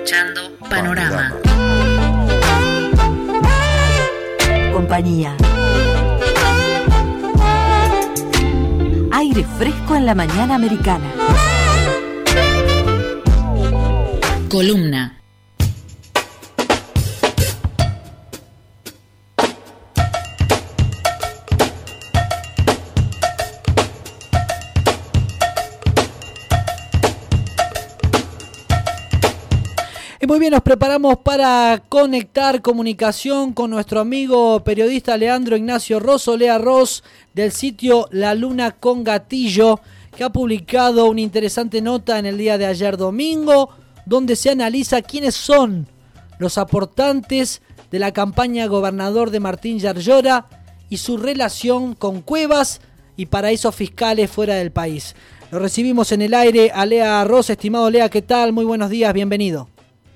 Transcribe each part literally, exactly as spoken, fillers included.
escuchando Panorama. Compañía. Aire fresco en la mañana americana. Columna. Muy bien, nos preparamos para conectar comunicación con nuestro amigo periodista Leandro Ignacio Rosso, Lea Ross, del sitio La Luna con Gatillo, que ha publicado una interesante nota en el día de ayer domingo, donde se analiza quiénes son los aportantes de la campaña gobernador de Martín Yarlora y su relación con cuevas y paraísos fiscales fuera del país. Lo recibimos en el aire a Lea Ross. Estimado Lea, ¿qué tal? Muy buenos días, bienvenido.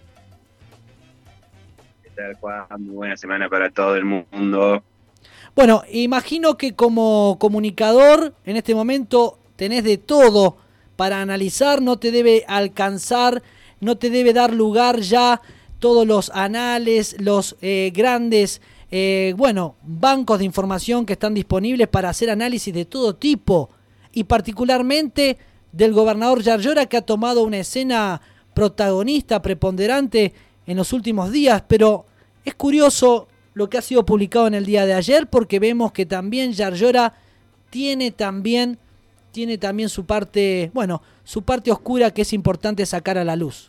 Juan, muy buena semana para todo el mundo. Bueno, imagino que como comunicador en este momento tenés de todo para analizar, no te debe alcanzar, no te debe dar lugar ya todos los anales, los eh, grandes, eh, bueno, bancos de información que están disponibles para hacer análisis de todo tipo, y particularmente del gobernador Yarlora, que ha tomado una escena protagonista, preponderante en los últimos días, pero es curioso lo que ha sido publicado en el día de ayer, porque vemos que también Yarlora tiene también, tiene también su parte, bueno, su parte oscura que es importante sacar a la luz.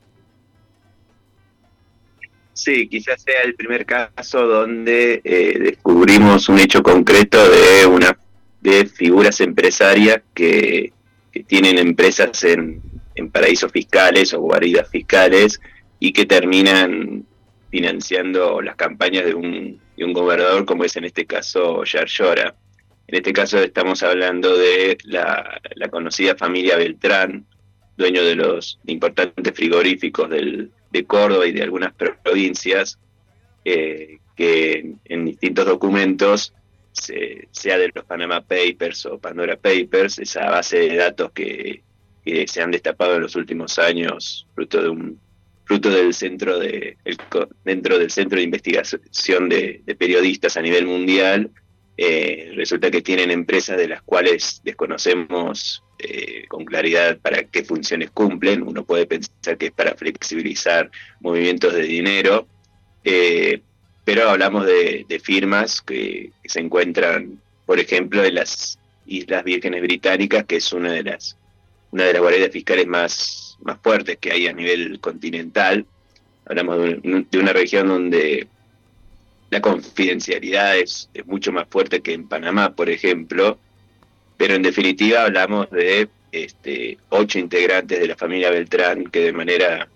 Sí, quizás sea el primer caso donde eh, descubrimos un hecho concreto de una de figuras empresarias que, que tienen empresas en, en paraísos fiscales o guaridas fiscales y que terminan financiando las campañas de un, de un gobernador, como es en este caso Yarlora. En este caso estamos hablando de la, la conocida familia Beltrán, dueño de los importantes frigoríficos del, de Córdoba y de algunas provincias, eh, que en distintos documentos, se, sea de los Panama Papers o Pandora Papers, esa base de datos que, que se han destapado en los últimos años, fruto de un fruto del centro de el, dentro del centro de investigación de, de periodistas a nivel mundial, eh, resulta que tienen empresas de las cuales desconocemos eh, con claridad para qué funciones cumplen. Uno puede pensar que es para flexibilizar movimientos de dinero, eh, pero hablamos de, de firmas que, que se encuentran, por ejemplo, en las Islas Vírgenes Británicas, que es una de las una de las guaridas fiscales más más fuertes que hay a nivel continental. Hablamos de, un, de una región donde la confidencialidad es, es mucho más fuerte que en Panamá, por ejemplo, pero en definitiva hablamos de este, ocho integrantes de la familia Beltrán que de manera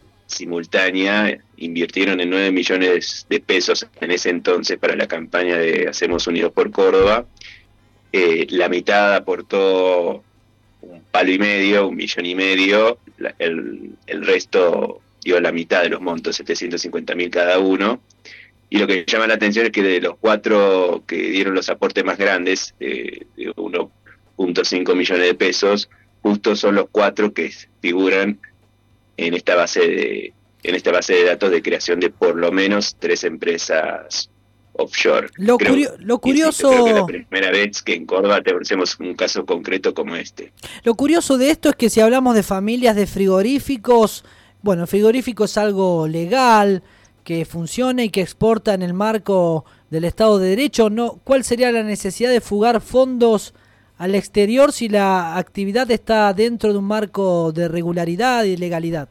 simultánea invirtieron en nueve millones de pesos en ese entonces para la campaña de Hacemos Unidos por Córdoba. Eh, la mitad aportó un palo y medio, un millón y medio, la, el, el resto dio la mitad de los montos, setecientos cincuenta mil cada uno, y lo que llama la atención es que de los cuatro que dieron los aportes más grandes, eh, de uno punto cinco millones de pesos, justo son los cuatro que figuran en esta base de, en esta base de datos de creación de por lo menos tres empresas offshore. Lo, creo, curio- lo curioso... Creo que es la primera vez que en Córdoba tenemos un caso concreto como este. Lo curioso de esto es que si hablamos de familias de frigoríficos, bueno, el frigorífico es algo legal, que funciona y que exporta en el marco del Estado de Derecho. No, ¿cuál sería la necesidad de fugar fondos al exterior si la actividad está dentro de un marco de regularidad y legalidad?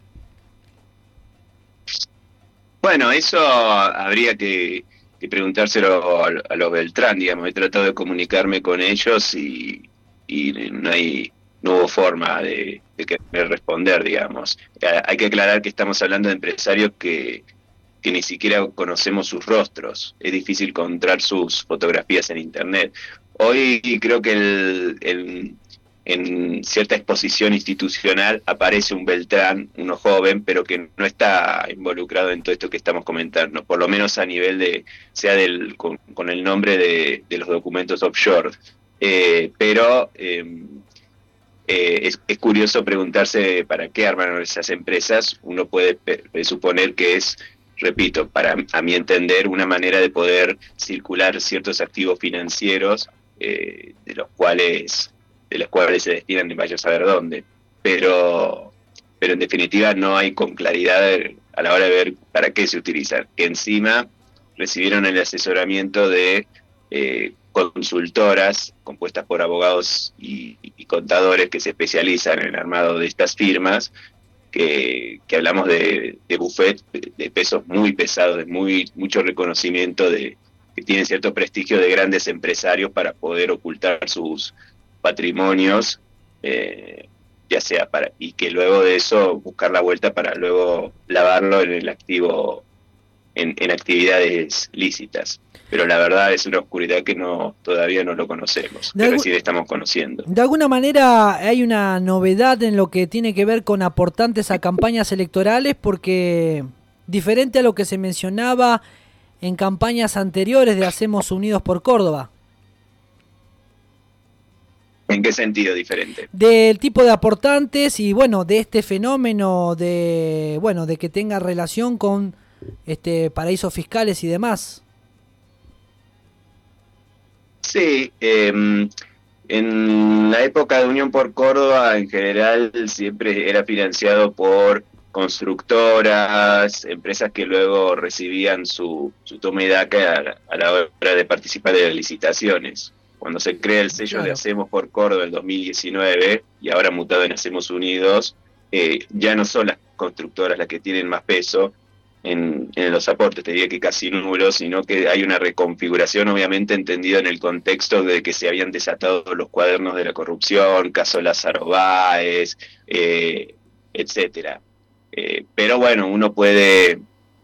Bueno, eso habría que... y preguntárselo a, a los Beltrán, digamos. He tratado de comunicarme con ellos y, y no hay no hubo forma de, de querer responder, digamos. Hay que aclarar que estamos hablando de empresarios que, que ni siquiera conocemos sus rostros. Es difícil encontrar sus fotografías en internet. Hoy creo que el, el, en cierta exposición institucional aparece un Beltrán, uno joven, pero que no está involucrado en todo esto que estamos comentando, por lo menos a nivel de, sea del con, con el nombre de, de los documentos offshore. Eh, pero eh, eh, es, es curioso preguntarse para qué armaron esas empresas. Uno puede suponer que es, repito, para a mi entender, una manera de poder circular ciertos activos financieros, eh, de los cuales de los cuales se destinan de vaya a saber dónde. Pero, pero en definitiva no hay con claridad a la hora de ver para qué se utilizan. Encima recibieron el asesoramiento de eh, consultoras compuestas por abogados y, y contadores que se especializan en el armado de estas firmas, que, que hablamos de, de buffet de, de pesos muy pesados, de muy mucho reconocimiento, de que tienen cierto prestigio de grandes empresarios para poder ocultar sus patrimonios, eh, ya sea para, y que luego de eso buscar la vuelta para luego lavarlo en el activo, en, en actividades lícitas. Pero la verdad es una oscuridad que no todavía no lo conocemos, que recién estamos conociendo. De alguna manera hay una novedad en lo que tiene que ver con aportantes a campañas electorales, porque diferente a lo que se mencionaba en campañas anteriores de Hacemos Unidos por Córdoba. ¿En qué sentido diferente? Del tipo de aportantes y bueno, de este fenómeno de bueno, de que tenga relación con este paraísos fiscales y demás. Sí, eh, en la época de Unión por Córdoba, en general, siempre era financiado por constructoras, empresas que luego recibían su, su toma y daca a, a la hora de participar de las licitaciones. Cuando se crea el sello, claro, de Hacemos por Córdoba en dos mil diecinueve, y ahora mutado en Hacemos Unidos, eh, ya no son las constructoras las que tienen más peso En, en los aportes, te diría que casi nulo, sino que hay una reconfiguración, obviamente entendida en el contexto de que se habían desatado los cuadernos de la corrupción, caso Lázaro Báez, eh, etcétera. Eh, pero bueno, uno puede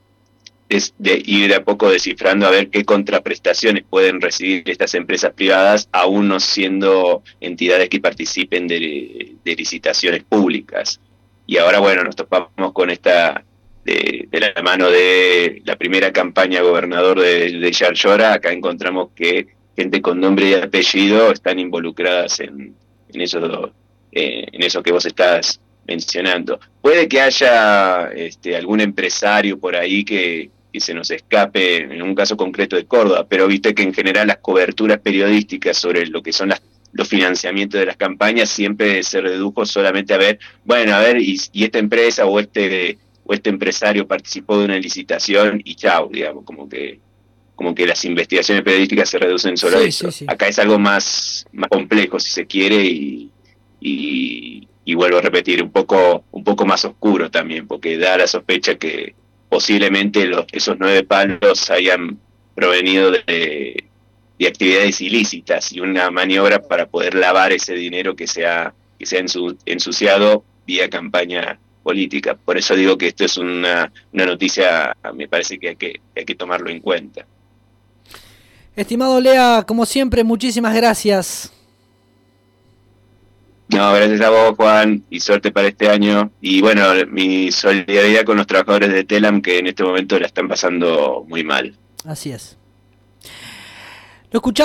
es de ir de a poco descifrando a ver qué contraprestaciones pueden recibir estas empresas privadas, aún no siendo entidades que participen de, de licitaciones públicas. Y ahora, bueno, nos topamos con esta... De, de la mano de la primera campaña gobernador de, de Yarlora, acá encontramos que gente con nombre y apellido están involucradas en, en, eso, eh, en eso que vos estás mencionando. Puede que haya este, algún empresario por ahí que, que se nos escape, en un caso concreto de Córdoba, pero viste que en general las coberturas periodísticas sobre lo que son las los financiamientos de las campañas siempre se redujo solamente a ver, bueno, a ver, y, y esta empresa o este... o este empresario participó de una licitación y chau, digamos, como que como que las investigaciones periodísticas se reducen solo sí, a eso. Sí, sí. Acá es algo más, más complejo, si se quiere, y, y, y vuelvo a repetir, un poco un poco más oscuro también, porque da la sospecha que posiblemente los, esos nueve palos hayan provenido de, de actividades ilícitas y una maniobra para poder lavar ese dinero que se ha, que se ha ensuciado vía campaña política. Por eso digo que esto es una, una noticia, me parece que hay, que hay que tomarlo en cuenta. Estimado Lea, como siempre, muchísimas gracias. No, gracias a vos, Juan, y suerte para este año. Y bueno, mi solidaridad con los trabajadores de Telam, que en este momento la están pasando muy mal. Así es. Lo escuchamos.